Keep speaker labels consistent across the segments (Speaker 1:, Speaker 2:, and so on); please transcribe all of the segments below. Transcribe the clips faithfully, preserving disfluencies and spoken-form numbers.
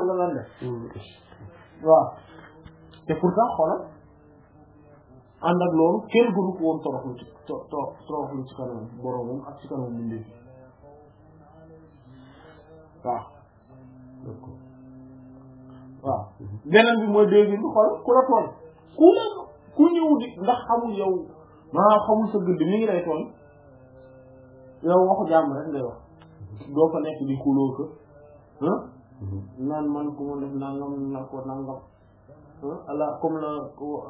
Speaker 1: la lan def waaw te pourtant xoolal ànd ak loolu kenn gënu ko woon toroxlu ci to to toroxlu ci kanam boromam ak ci kanam mbindeef waaw waaw beneen bi mooy dégg bi xool ku la tooñ ku la ku ñëw di ndax xamul yow maa xamul sa gëdd mi ngi lay tooñ yow waxu jàmm rek ngay wax doo fa nekk di xuloo ko ah naan man ku ma def nangam na ko nangam ala comme la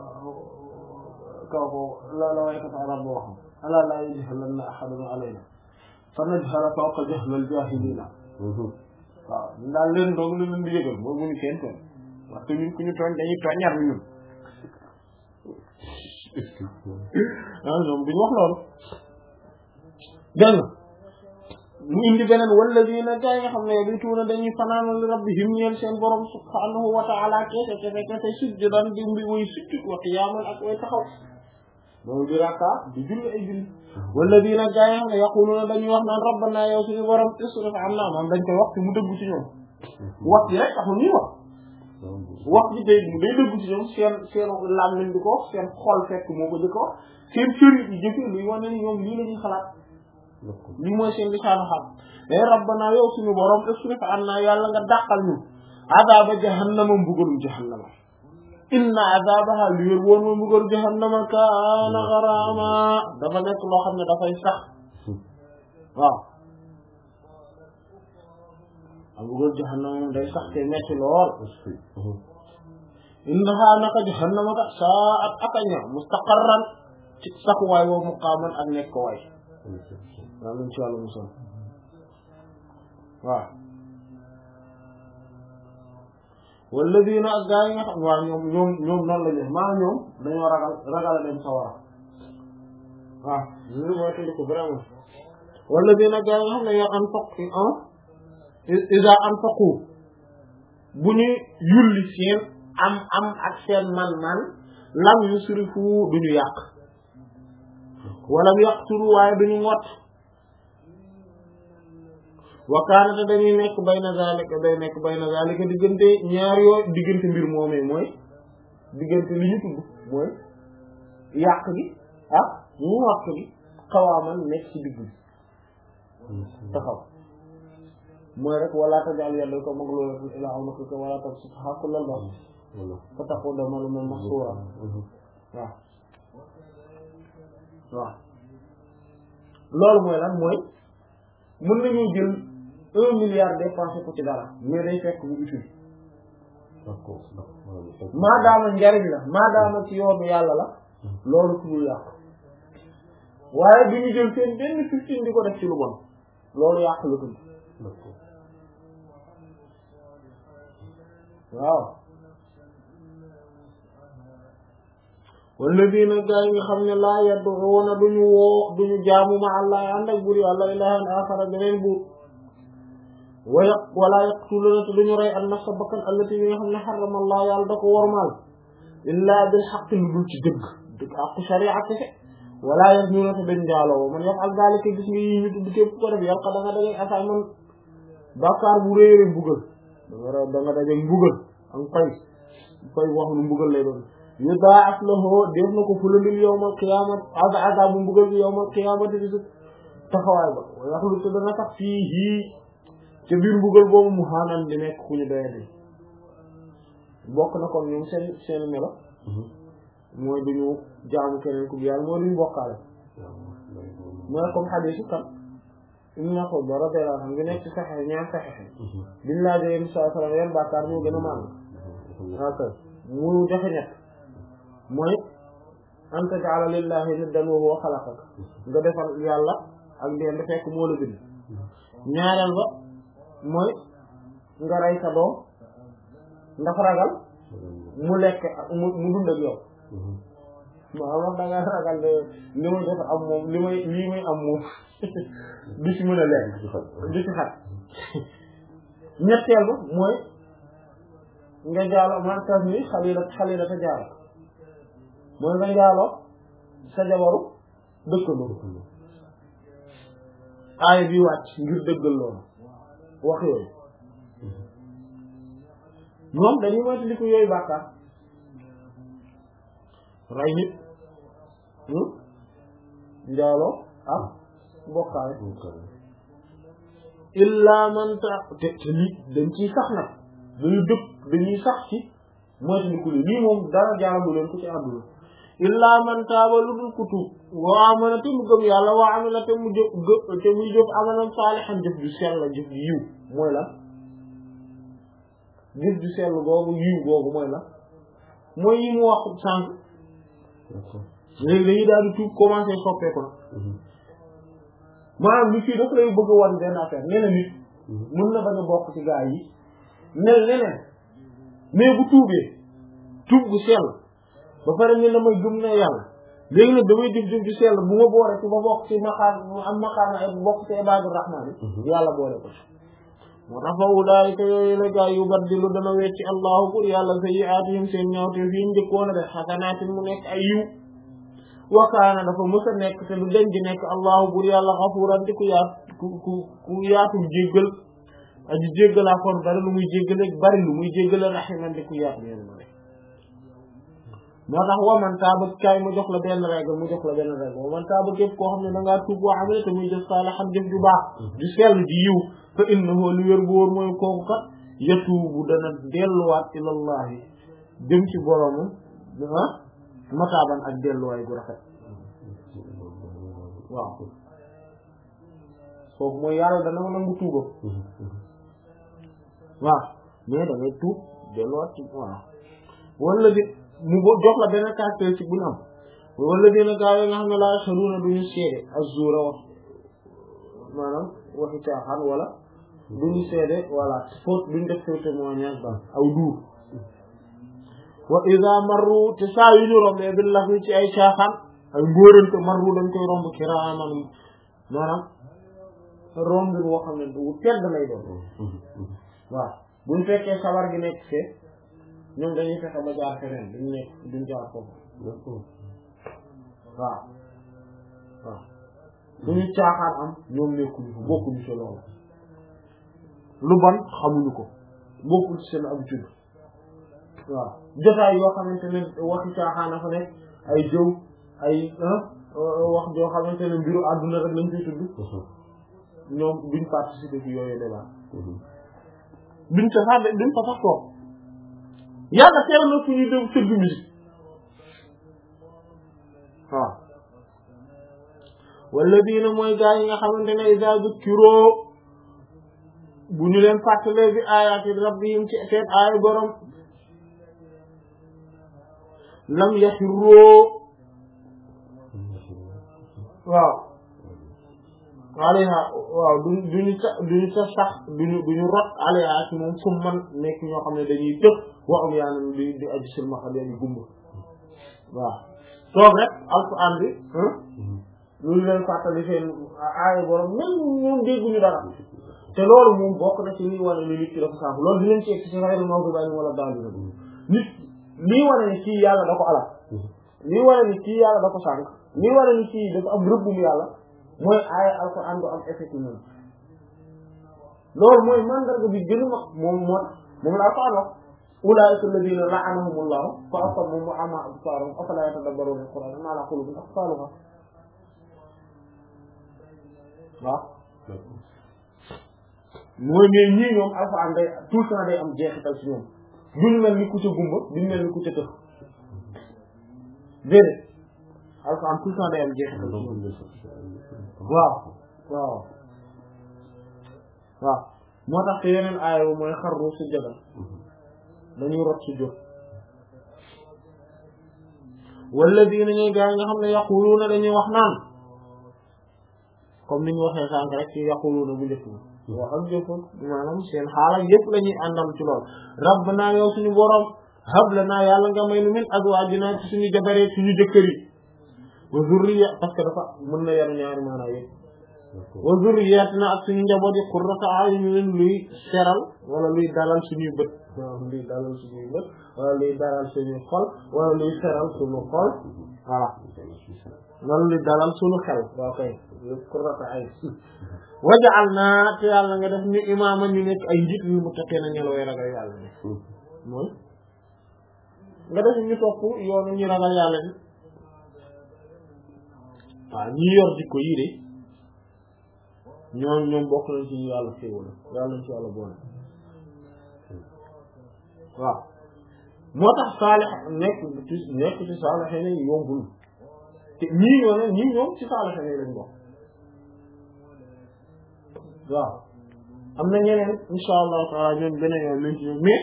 Speaker 1: kaw ko la la waykat arab boo xam ala laa yajhalanna ahadun alayna fa najhala fawqa jahlil jahilina waaw daal leen doog la leen di yëgal boo bu ñu kenn tooñ parce que ñun ku ñu tooñ dañuy tooñar bi ñun ah ñoom duñu wax loolu dégg mu indi beneen walladina gaa yi nga xam ne yabituuna dañuy fanaanal rabbihim ñeel seen borom subhanahu wa ta'ala kese kese kese sujjudan di mbi way sujjud wa qiyaaman ak way taxaw loolu di rakka di julli ay julli walladina gaa yi nga xam ne yaquluuna dañuy wax naan rabbana yow suñu borom isrif anna moom dañ koy wax ci mu dëggu ci ñoom wax ji rek taxul ñuy wax wax ji day day dëggu ci ñoom seen seen làmmiñ di ko wax seen xol fekk moo ko jëkk wax seen cër yi jëfe luy wane ni ñoom lii la ñuy xalaat lii mooy seen lisaanu xam mais rabbana yow suñu borom isrif anna yàlla nga dàqal ñu azaba jahannama mbugalum jahannama inna azabaha li wér woon ma mbugalu jahannama kaana gharama dafa nekk loo xam ne dafay sax waaw a mbugalu jahannama moom day sax te metti lool innaha naka jahannama ka saat akaña mustaqarran ci saxuwaay woo muqaaman ak nekk ko waay waaw luñ ci wàllu musal waaw walladina ak gaa yi nga xam waaw ñoom ñoom ñoom noonu la ñu maa ñoom dañoo ragal ragal a dem sawara waaw ñu mooy tënd ko vraiment walladina gaa yi nga xam ne yoo anfaq iza anfaqu bu ñu yulli seen am am ak seen man-man lam yusrifu duñu yàq wala yaqturu waaye duñu ngott wa kaana te dañuy nekk bayna zalika day nekk bayna zalika diggante ñaar yooyu diggante mbir moomee mooy diggante li ñu tudd mooy yàq gi ak ñu wax gi xawaaman nekk ci digg bi taxaw mooy rek wala tajal yadaka maglulatan ila unuqika wala tabsutha kullal basti fa taquda maluman mahsura waaw waaw loolu mooy lan mooy mën nañu jël un milliard dépensé ko ci dara mais day fekk bu utile maadaama njariñ la maadaama ci yoonu yàlla la loolu tuddul yàq waaye bi ñu jël seen benn fifteen di ko def ci lu bon loolu yàq la tudd waaw walladina gaa yi nga xam ne laa yad'una duñu woo duñu jaamu ma allah ànd ak buur yàlla ilahan axara beneen buur waya wala yaqtuluna te duñu rey an nafsa bakkan allati yi nga xam ne xarama allah yàlla da ko wormaal illaa bil xaq lu dul ci dëgg dëgg aqu sharia kese wala yasnuna te dañ njaaloo man yaf'al zalika gis nga yi ñu tudd képp ko def yàlla da nga dajeg asaay man bàkkaar bu réere mbugal danga da nga dajeg mbugal ak fay fay wax lu mbugal lay doon yudaa'af lahu def na ko fulandil yawmal qiyaamati azab bu mbugal bi yawmal qiyaamati di su taxawaay ba yaxlu te dana tax fii ca biir mbugal boobu mu xaanaan di nekk ku ñu doyati bokk na kon ñoom seen seen melo mooy duñu jaamu keneen ku yàlla mooy duñu bokkaale mooy comme xadiisu kan Ibn Mas'ud radiyallahu anhu ngi nekk ci saxex ñaar saxex biñ laa jógee sallallahu alayhi wa sallam yan bàkkaar ñoo gën a màgg ok mu joxe ñett mooy an taj'ala lillahi niddan wa huwa khalaqaka nga defal yàlla ak ndeen fekk moo la bind ñaareel ba mooy nga rey sa doom ndax ragal mu lekk mu mu dund ak yow maa wax da nga ragal de li may def am moom li may lii may am moom du ci mën a lekk du ci xat ñetteel ba mooy nga jaalo man tas ni xalila xalila ta jaalo mooy nga jaaloo sa jabaru dëkkandoo aaya bi wàcc ngir dëggal loolu wax yooyu ñoom dañuy moytandiku yooyu bàkkaar rey nit njaaloo ak bokkaale illa man ta te te lii dañ ciy sax nag dañu dëpp dañuy sax ci moytandiku li lii moom dara jaaramu leen ko ci àdduna illa man taaba lu dul ku tuub wa amana te mu gëm yàlla wa amila te mu jëf te muy jëf amalan saalihan jëf ju sell la jëf ju yiw mooy la jëf ju sell googu yiw googu mooy la mooy yi mu wax sànq léegi dañuy daal di tuub commencé soppeeku na maanaam li fii daf lay bëgg a wan benn affaire nee na nit mën na bañ a bokk ci gaa yi mel neneen mais bu tuubee tuub gu sell ba pare ne damay gëm na yàlla léegi nag damay jëf jëf ju sell bu ma boole ci ba bokk ci maqaam am maqaama ay bokk ci ibaadu rahmaan yi yàlla boole ko ci moo tax fa ulaayika yooyu la gaa yu baddilu dana wecci allahu pour yàlla sayyi'aatihim seen ñaawte fi njëkkoon a def xasanaatin mu nekk ay yiw wa kaana dafa mës a nekk te du den di nekk allahu pour yàlla xafuuran di ku yaat ku ku ku yaatul jéggal aji jéggalaa kon bari lu muy jéggale bari lu muy jéggale raximan di ku yaatu yéen ma rek moo tax waman taaba kaay mu jox la benn règle mu jox la benn règle waman taaba képp koo xam ne da ngaa tuub boo xam ne te muy def saalihan jëf ju baax ju sell ji yiw fa innahu li wér bu wóor mooy kooku kat yatuubu dana delluwaat ilallahi jëm ci boromam ah mataaban ak delluwaay gu rafet waaw foofu mooy yàlla dana ma nangu tuubam waaw mais da ngay tuub delluwaat ci waaw wala di mu jox la benn caractéristique bu ñu am wala dina gaaw nga xam ne laa yashhaduuna duñu seede az-zuura wax maanaam waxi caaxaan wala duñu seede wala faute duñu def faux témoignage ba aw duur wa iza marru te saa yu ñu rombee bil lahwi ci ay caaxaan ay mbóorante marru dañ koy romb kiraaman maanaam romb bi boo xam ne du tedd lay doon waaw buñ fekkee sabar gi nekk fee ñoom dañuy fexe ba jaar feneen duñ nekk duñ jaar foofu waaw waaw suñu caaxaan am ñoom nekkuñu ko bokkuñu ci loolu lu bon xamuñu ko bokkuñu ci seen habitude waaw jotaay yoo xamante ne waxi caaxaan a fa nekk ay jëw ay wax joo xamante ne mbiru àdduna rek lañ koy tudd ñoom duñ participer ci yooyu débat duñ ko sax duñ ko sax toog yàlla teel na fu ñuy dem sëgg musique waaw walladina mooy gaa yi nga xamante ne iza zukkiroo bu ñu leen fàttalee bi ayaati rabbihim ci seen aaya borom lam yaxiroo waaw alayha waaw duñ duñu sa duñu sa sax duñu duñu rot alayha ci moom fu man nekk ñoo xam ne dañuy tëb waxum yaa ne di di aju silmaxa di aju gumba waaw toog rek alquran bi lu leen fàttali seen aaya borom même ñoom dégguñu dara te loolu moom bokk na ci lii wane ni nit ki dafa sànk loolu dinañ ci egg ci xayru mawdu'in wala daal dina nit lii wane ni kii yàlla da ko alal lii wane ni kii yàlla da ko sànk lii wane ni kii dafa am rëbbum yàlla mooy aaya alquran du am effet ci ñun loolu mooy mandarga bi gën a mag moom moo moom la alquran wax ulaa'ika alladhiina la'anahumullahu fa asammahum wa a'maa absaarahum afalaa yatadabbaruuna al-qur'aana am 'alaa quluubin aqfaaluhaa waaw mooy ne ñii ñoom alquran day tout le temps day am jeexital ci ñoom duñu mel ni ku ca gumba duñu mel ni ku ca tëx déedéet alquran tout le temps day am jeexital ci ñoom waaw waaw waaw moo tax te yeneen aaya bu mooy xarru sujjadan dañuy rot su jóg walladina ñuy gaa nga xam ne yaquluuna dañuy wax naan comme ni ñu waxee sànq rek ci yaquluuna bu njëkk bi wax ak jëf maanaam seen xaaral yëpp la ñuy àndal ci lool rabbana yow suñu borom hab lana yàlla nga may nu min azwaajina ci suñu jabaree suñu jëkkër yi wa zurriya parce que dafa mën na yaru ñaari maanaam yëpp wa zurriyatina ak suñu njaboot yi qurrata a'yunin luy seral wala luy dalal suñuy bët waaw luy dalal suñuy bët wala luy dalal suñuy xol wala luy seral suñu xol voilà wala luy dalal suñu xel waaw kay qurrata a'yun waja'alna te yàlla nga def ñu imaama ñu nekk ay njiit yu muttaqiina ñel way ragal yàlla ne nga def ñu topp yoonu ñu ragal yàlla bi waaw ñi yor jikko yi de ñoom ñoom bokk nañ ci yàlla xéewal yàlla nañ ci yàlla boole waaw moo tax saalix nekk ci nekk ci saalixiin yi yombul te ñii ñoo ne ñii ñoom ci saalixiin yi lañ bokk waaw am na ñeneen insha allah taala ñoom beneen yoon lañ ci ñëw mais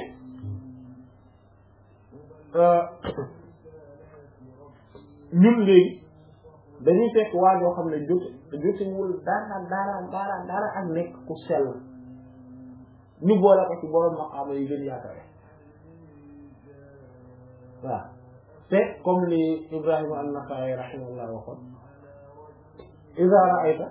Speaker 1: ñun léegi dañuy fekk waa joo xam ne jot jotiwul dara dara dara dara ak nekk ku sell ñu boole ko ci borom maqaama yi gën yaakaar waaw te comme li Ibrahima an-Nakha'i rahimahullah waxoon iza ra'ayta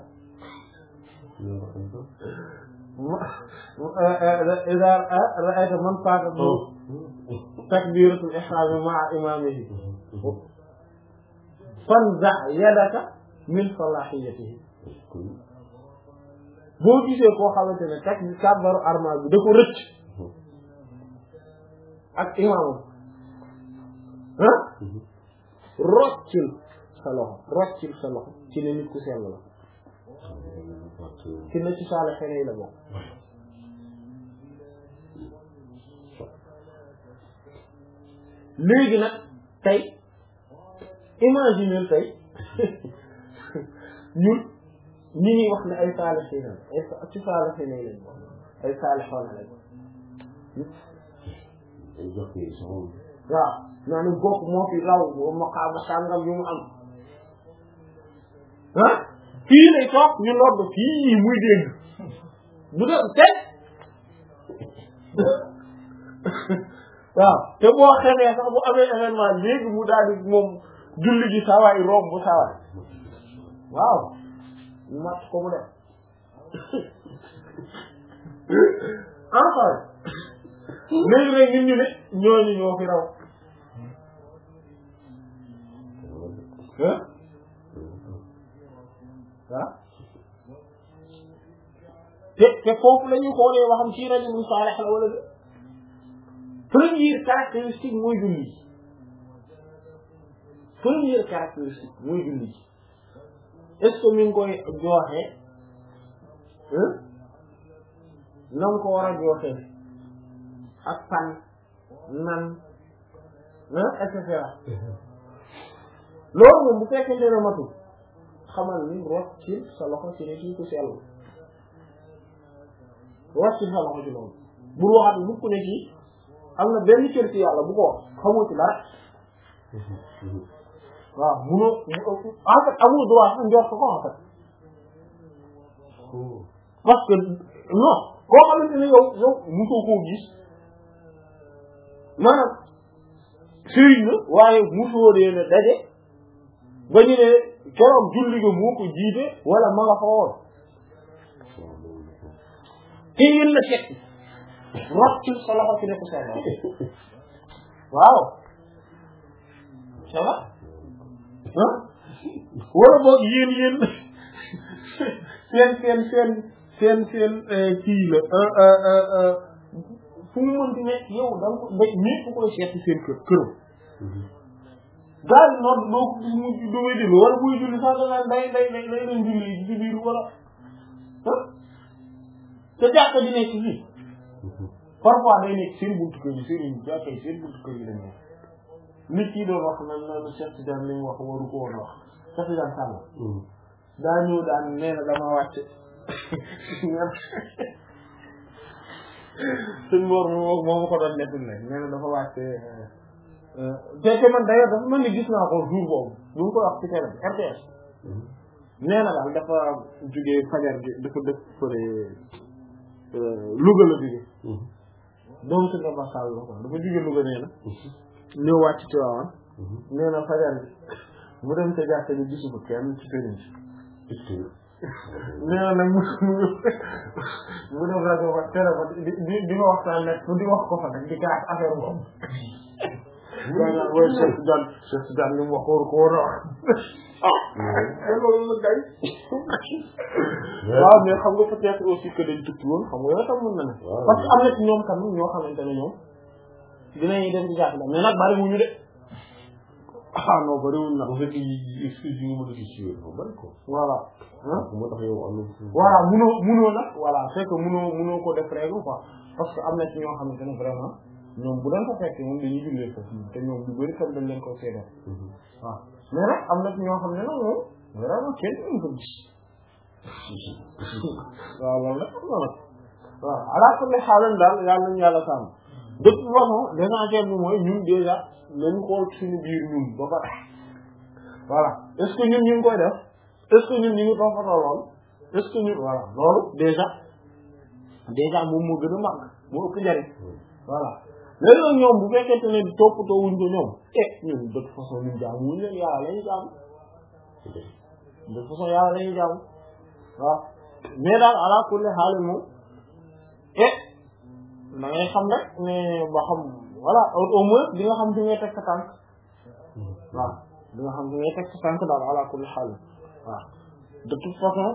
Speaker 1: iza ra'ayta man faatahu takbiratul ihram ma'a imamihi fanza' yadaka min salahiyatihi boo gisee koo xamante ne tak kàbbaru armal bi da ko rëcc ak imaamam ah roccil sa loxo roccil sa loxo ci ne nit ku sell la ci ne ci saale xene yi la bokk léegi nag tey imaginer tey ñun ñi ngi wax ne ay saale xene ay ci saale xene yi lañ bokk ay saale xool lañ waaw naa ne bokk moo fi raw maqaama sàngam yu mu am ah fii lay toog ñu lodd fii muy dégg bu dee teg waaw te boo xamee sax bu amee événement léegi mu daal di moom julli gi sawaay room bu sawaay waaw mu mat ko mu def enfin léegi rek nit ñu ne ñooñu ñoo fi raw ah ah te te foofu la ñuy xoolee waxam ci rajulun saalih la wala de première caractéristique mooy julli première caractéristique mooy julli est-ce que mi ngi koy joxe na nga ko war a joxe ak fan nan et cetera loolu moom bu fekkente ne matul xamal ni roccil sa loxo ci ne kii ku sell roccil sa loxo ci loolu bul waxaat mukk ne kii am na benn cër ci yàlla bu ko wax xamoo ci dara waaw munoo en fait amul droit sax njort ko en fait parce que non koo xamante ne yow yow musoo koo gis maanaam sëriñ la waaye musoo dee ne daje ba ñu ne keroog julli ga moo ko jiite wala ma nga fa woon te yéen la teg roccil sa loxo ci nekk sa loxo waaw ça va ah wala boog yéen yéen seen seen seen seen seen kii la fu mu mënti nekk yow da nga ko da ñépp koy seeti seen kër këram daal noonu doo ko gis mu du muy julli wala muy julli sax da naan day day day day leen julli ci biir wala ah te jàkka di nekk fii parfois day nekk seen buntu kër yi seen jàkka yi seen buntu kër yi dañ nekk nit ki doon wax na na Cheikh Tidiane li mu wax waru ko woon wax Cheikh Tidiane Sall daa ñëw daan nee na dama wàcc suñ mboor moo ma ko doon nettul ne nee na dafa wàcc te te man d'ailleurs dafa mel ni gis naa ko jour boobu bu ngi koy wax ci télé R T S nee na daal dafa jugee fajar gi dafa dëkk fële Louga la jugee doomu si Ndamba Sall la ko dafa jugee Louga nee na ñëw wàcc ci waawan nee na fajar gi mu dem ca jàkka ji gisu ko kenn ci sëriñ si nee na nag mu mu dem rajo ba télé ba di di di ma waxtaan nekk di wax ko fa nag di gaas affaire boobu waaw mooy Cheikh Tidiane Cheikh Tidiane li mu wax waru ko war a wax ah loolu la gay waaw mais xam nga peut-être aussi que dañ tukki woon xam nga yow tam mën na ne parce que am na ci ñoom tam ñoo xamante ne ñoom dinañuy dem ci jàkk mais nag bari wuñu de ah non bari wuñu nag
Speaker 2: bu fekkee yi excuse yi nga mën a gis ci yow bari ko
Speaker 1: voilà
Speaker 2: moo tax yow am na
Speaker 1: voilà munoo munoo nag voilà c'est que munoo munoo ko def règle quoi parce que am na ci ñoo xamante ne vraiment ñoom bu leen ko fekk ñoom dañuy jullee foofu te ñoom lu bari tam dañ leen koy seedeel waaw mais nag am na ci ñoo xam ne nag moom vraiment kenn duñ ko gis waaw loolu la am na nag waaw ala kulli xaalan daal yàlla nañu yàlla sàmm de toute façon l'essentiel bi mooy ñun déjà nañu xool suñu biir ñun ba pare voilà est-ce que ñun ñu ngi koy def est-ce que ñun ñu ngi toppatoo lool est-ce que ñun voilà loolu déjà déjà moom moo gën a mag moo ëpp njariñ voilà léegi nag ñoom bu fekkente ne toppatoo wuñ ko ñoom eh ñun de toute façon ñun jaamu wuñ leen yàlla lañu jaamu de toute façon yàlla lañu jaamu waaw mais daal ala kulli xaal moom eh da ngay xam rek mais ba xam voilà au moins di nga xam fi ngay teg sa tànk waaw di nga xam fi ngay teg sa tànk daal ala kulli xaal waaw de toute façon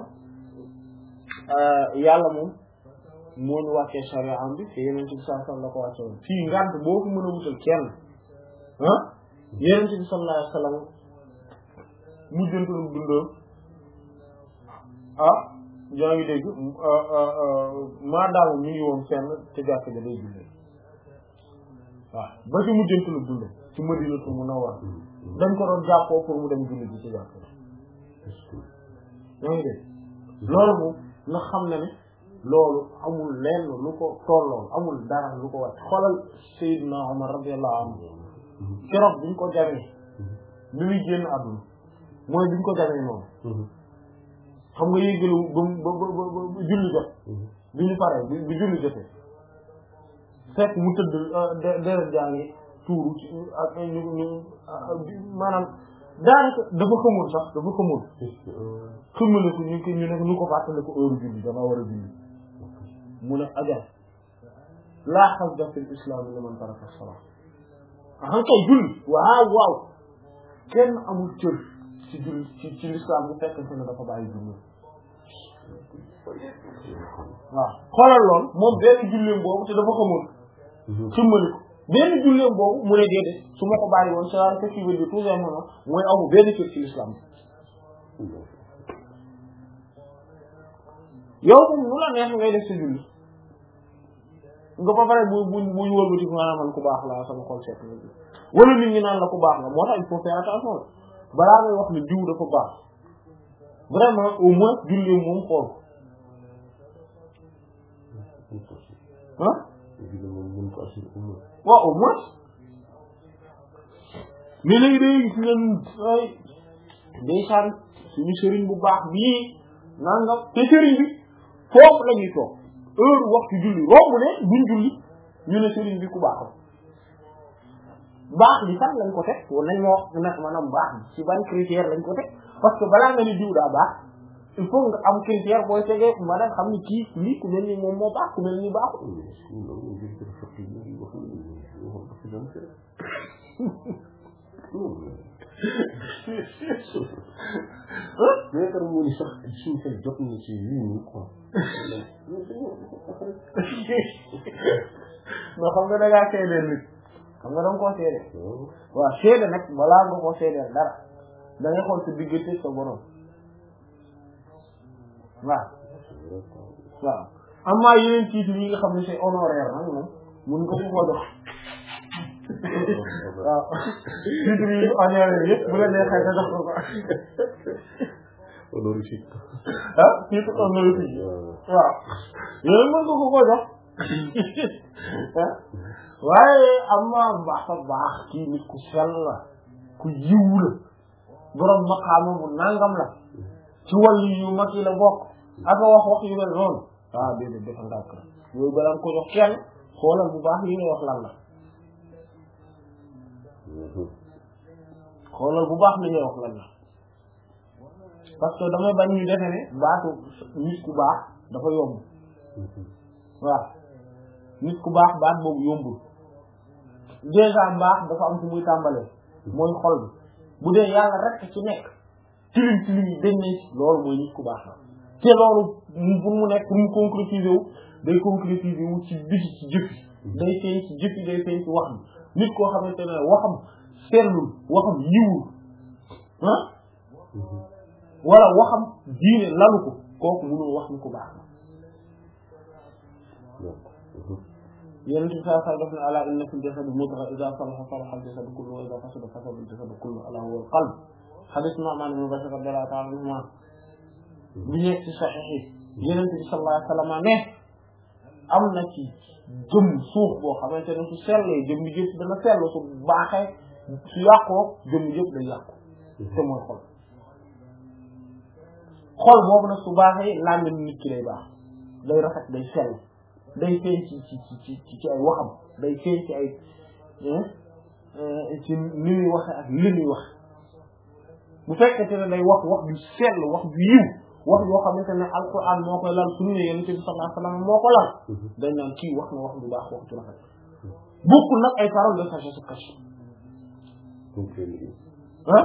Speaker 1: yàlla moom moo ñu wàccee charia am bi te yeneen ci bi sallallahu alayhi wasallam la ko wàcce woon fii ngant boo ko mën a wutal kenn ah yeneen ci bi sallallahu alayhi wasallam mujjantalu dundam ah yaa ngi dégg maadaama ñu ngi woon fenn te jàkk ja day jullee waaw ba ci mujjantalu dundam ci Madinatu Munawwara dañ ko doon jàppoo pour mu dem julli ji ci jàkk yaa ngi dégg loolu moom nga xam ne ne loolu amul lenn lu ko tollool amul dara lu ko wàcc xoolal Seydina Omar radiyallahu anhu keroog biñ ko jamee bi muy génn àdduna mooy biñ ko jamee noonu xam nga yéegalu ba ba ba ba julli jot bi ñu paree bi bi julli jotee fekk mu tëdd deret jaa ngi tuuru ci ak ñu ñu maanaam daanaka dafa xamul sax dafa xamul xamale ko ñu ko ñu ne ñu ko fàttale ko heure julli dama war a julli mu ne ajal laa xasda fil islam liman taraka salat ahan kay julli waaw waaw kenn amul cër ci julli ci ci l'islam bu fekkente ne dafa bàyyi julli waaw xoolal lool moom benn julleem boobu te dafa xamul xamale ko benn julleem boobu mu ne déedéet su ma ko bàyyi woon ça ce qui veut dire tout simplement mooy amu benn cër ci l'islam yow moom nu la neex ngay def sa julli nga ba pare bu bu bu ñu wëlbati maanaam man ku baax la sama xol seet na wala nit ñi naan la ku baax la moo tax il faut faire attention la balaa ngay wax ne diw dafa baax vraiment au moins julli moom xool ah waaw au moins mais léegi day gis ngeen ay ndeysaan suñu sëriñ bu baax bii nangam te sëriñ bi foofu la ñuy toog heure waxtu julli romb ne duñ julli ñu ne sëriñ bi ku baax la baax bi sax lañ ko teg wala nañ ma wax nag maanaam baax bi ci ban critère lañ ko teg parce que balaa nga ni diw daa baax il faut nga am critère booy tegee maanaam xam ni kii lii ku mel ni moom moo baax ku mel ni baaxul
Speaker 2: mais tam moo ni sax suñu xel jot na ci yii nii quoi
Speaker 1: non xam nga da ngaa seedeel nit xam nga da nga koo seedeel waaw seede nag balaa nga koo seedeel dara da ngay xool sa diggante sa borom waaw waaw amaa yeneen titre yi nga xam ne c'est honoraire nag moom mun nga ko ko jox waaw titre yi honoraire yëpp bu la neexee nga jox ko ko
Speaker 2: honorifique
Speaker 1: ah titre honorifique waaw yooyu mën nga ko ko jox waaye amaa baax a baax kii nit ku sell la ku yiw la borom maqaama bu nangam la ci wàllu yu mag yi la bokk ak wax wax yu mel noonu ah déedéet dafa ndàkk la yooyu balaa nga ko jox kenn xoolal bu baax li ngay wax lan la xoolal bu baax li ngay wax lan la parce que damay bañ ñu defe ne baatu nit ku baax dafa yomb waaw nit ku baax baat boobu yombul déjà baax dafa am fu muy tàmbalee mooy xol bi bu dee yàlla rek ci nekk tilim tilim yi dañ ne loolu mooy nit ku baax la te loolu mu pour mu nekk pour mu concrétiser wu day concrétiser wu ci biti ci jëf day feeñ ci jëf yi day feeñ ci wax bi nit koo xamante ne waxam sellul waxam yiwul ah wala waxam diine lalu ko kooku mënoo wax ni ko baax na yonent bi saa saa def na ala inna fil jasadi mudghah idha salaha salaha al jasadu kulluhu wa idha fasada fasada al jasadu kulluhu ala huwa al qalb hadith Nu'man ibn Bashir radiyallahu ta'ala anhuma bi nekk ci sahih yi yonent bi sallallahu alayhi wa sallam ne am na ci jëm suuf boo xamante ne su sellee jëm bi jëpp dana sell su baaxee su yàqoo jëm bi jëpp day yàqu te mooy xol xol boobu nag su baaxee làmmiñ nit ki day baax day rafet day sell day feeñ ci ci ci ci ci ay waxam day feeñ ci ay ci li muy waxe ak li muy wax bu fekkente ne day wax wax bi sell wax bi yiw wax yoo xamante ne alquran moo koy lal sunna yonent bi sallallahu alayhi wasallam moo ko lal dañ naan kii wax na wax bu baax wax ci rafet bokkul nag ay paroles de sagesse caché ah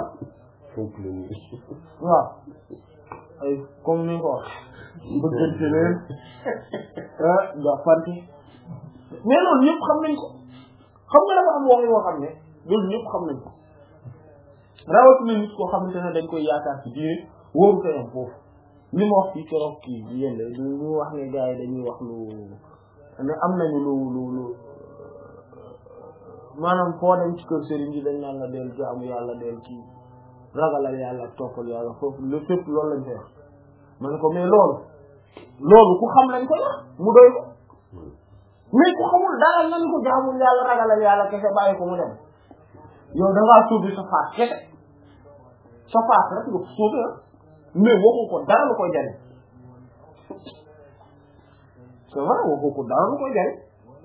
Speaker 1: waaw ay comme ni nga ko wax bëggante leen ah nga fante mais loolu ñëpp xam nañ ko xam nga dafa am wax yoo xam ne loolu ñëpp xam nañ ko rawatina nit koo xamante ne dañ koy yaakaar ci diine wóoru ko yam foofu li ma wax fii keroog kii bi yéen la ñu wax ne gars yi dañuy wax lu ne am nañu lu lu lu maanaam foo dem ci kër sëriñ bi dañ naan la del jaamu yàlla del kii ragalal yàlla toppal yàlla foofu le fépp loolu lañ koy wax ma ne ko mais loolu loolu ku xam lañ ko wax mu doy ko mais ku xamul dara nañ ko jaamul yàlla ragalal yàlla kese bàyyi ko mu dem yow da ngaa suubi sa faat kese sa faat rek nga suubi ah mais waxu ko dara lu koy jariñ c'est vrai waxu ko dara lu koy jariñ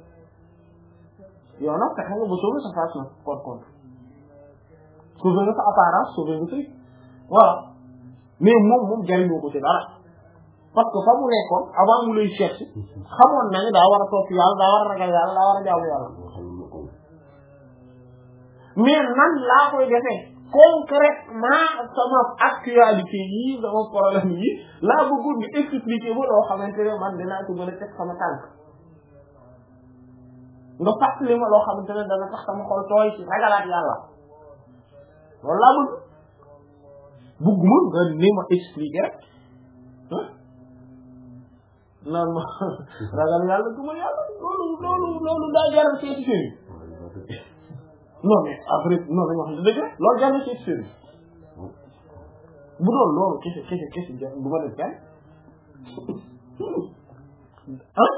Speaker 1: yow nag fexe nga ba sauver sa face nag par contre sauver nga sa apparence sauver nga si voilà mais moom moom jariñoo ko ci dara parce que fa mu nekkoon avant mu lay cherche xamoon na ne daa war a topp yàlla daa war a ragal yàlla daa war a jaamu yàlla mais nan laa koy defee concrètement sama actualité yi sama problème yi laa bëggoon di expliquer ba loo xamante ne man dinaa ko mën a teg sama tànk nga fàttali ma loo xamante ne dana tax sama xol tooy ci ragalaat yàlla loolu laa bëgg bëgguma nga ni ma expliquer rek naan ma ragal yàlla du ma yàlla loolu loolu loolu daa jaral seeti sëriñ non mais après non dañu wax dëgg rek loolu jaral seeti sëriñ bu doon loolu kese kese kese bu ma def kenn ah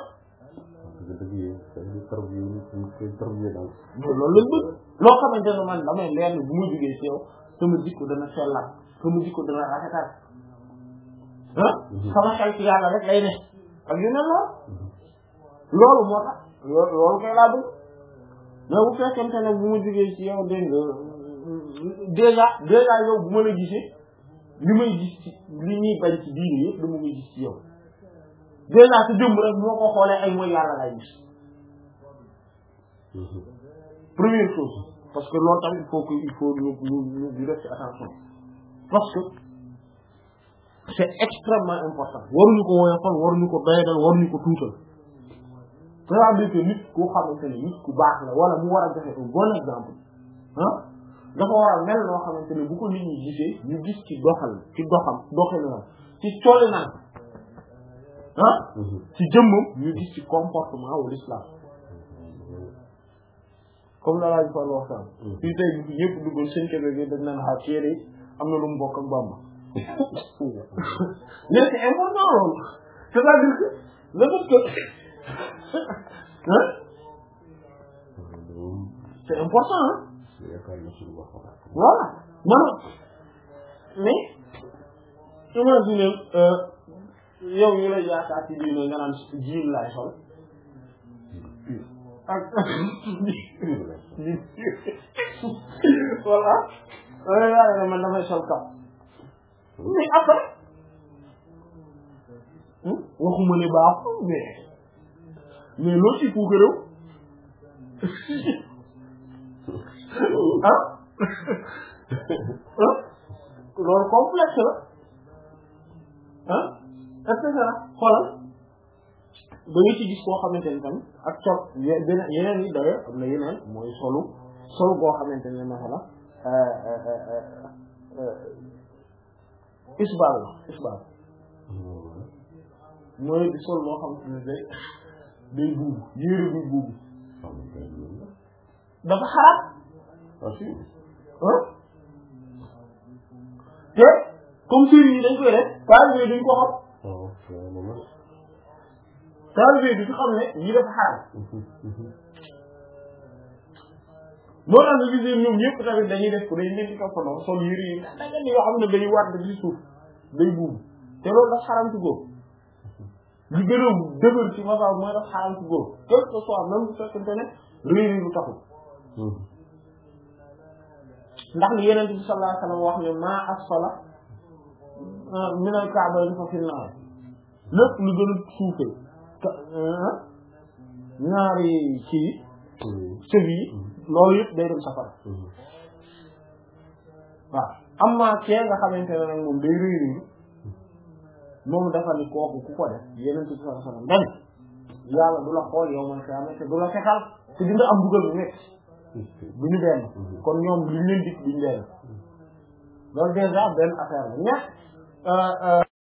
Speaker 1: loolu lañ bëgg loo xamante ne man damay leer ni bu ma jógee ci yow sama jikko dana sellaat sama jikko dana rafetal ah sama xel ci yàlla rek lay ne ak yu ne lool loolu moo tax loolu loolu kay laa bëgg mais bu fekkente ne bu ma jógee ci yow dégg nga déjà déjà yow bu ma la gisee li may gis ci li ñuy bañ ci diine yëpp dama koy gis ci yow déjà sa jëmb rek moo ko xoolee ay mooy yàlla lay gis première chose parce que loolu tamit il faut que il faut ñu ñu ñu def ci attention parce que c'est extrêmement important waruñu ko woyofal waruñu ko doyadal waruñu ko tuutal c'est-à-dire que nit koo xamante ne nit ku baax la wala mu war a joxe un bon exemple ah dafa war a mel loo xamante ne bu ko nit ñi gisee ñu gis ci doxal ci doxam doxalinam ci coolinam ah ci jëmmam ñu gis ci comportement wu l'islam comme la laaj fa wax tam fii tey bu ñëpp duggoon seen kebe bi dañ naan xaar téere am na lu mu bokk ak Bamba mais c'est important loolu c'est-à-dire que le fait que hein c'est important hein voilà man mais imagine yow ñu lay yaakaar ci diine nga naan jiin laay sol ak voilà yàlla man damay sol kap mais après waxuma ne baaxul mais mais loolu ci ku gërëw ah loolu complexe la ah et cetera xoolal da nga ci gis koo xamante ne tamit ak col yeneen yeneen yi d'ailleurs am na yeneen mooy solu sol boo xamante ne masala isbal la isbal mooy di sol loo xamante ne day day buubu yére buy buubu dafa xaraat te comme sëriñ yi dañ koy def taalibe duñ ko xam taalibe bi du xam ne yi dafa xaraat moo tax nga gisee ñoom ñëpp tamit dañuy def ko dañuy nekk ci kaw fondoo sol yére yi da nga ni yoo xam ne dañuy wàdd ci suuf day buubu te loolu dafa xaram ci góor li gën a dëgër ci masaa mooy dafa xaram ci góor quel que soit même bu fekkente ne réer lu taxul ndax li Yonent bi sallallahu alayhi wa sallam wax ne maa asfala minal ka'bayni fa fin naar lépp lu gën a suufee ñaari kii sëbi yi loolu yëpp day dem safara waaw am na kee nga xamante ne nag moom day réy réy moom dafa ni kooku ku ko def Yonent bi sallallahu alayhi wa sallam dañ yàlla du la xool yow man xiyaama te du la fexal te dina am dugal bu nekk bu ñu benn kon ñoom liñ leen dik duñ benn loolu déjà benn affaire la ñett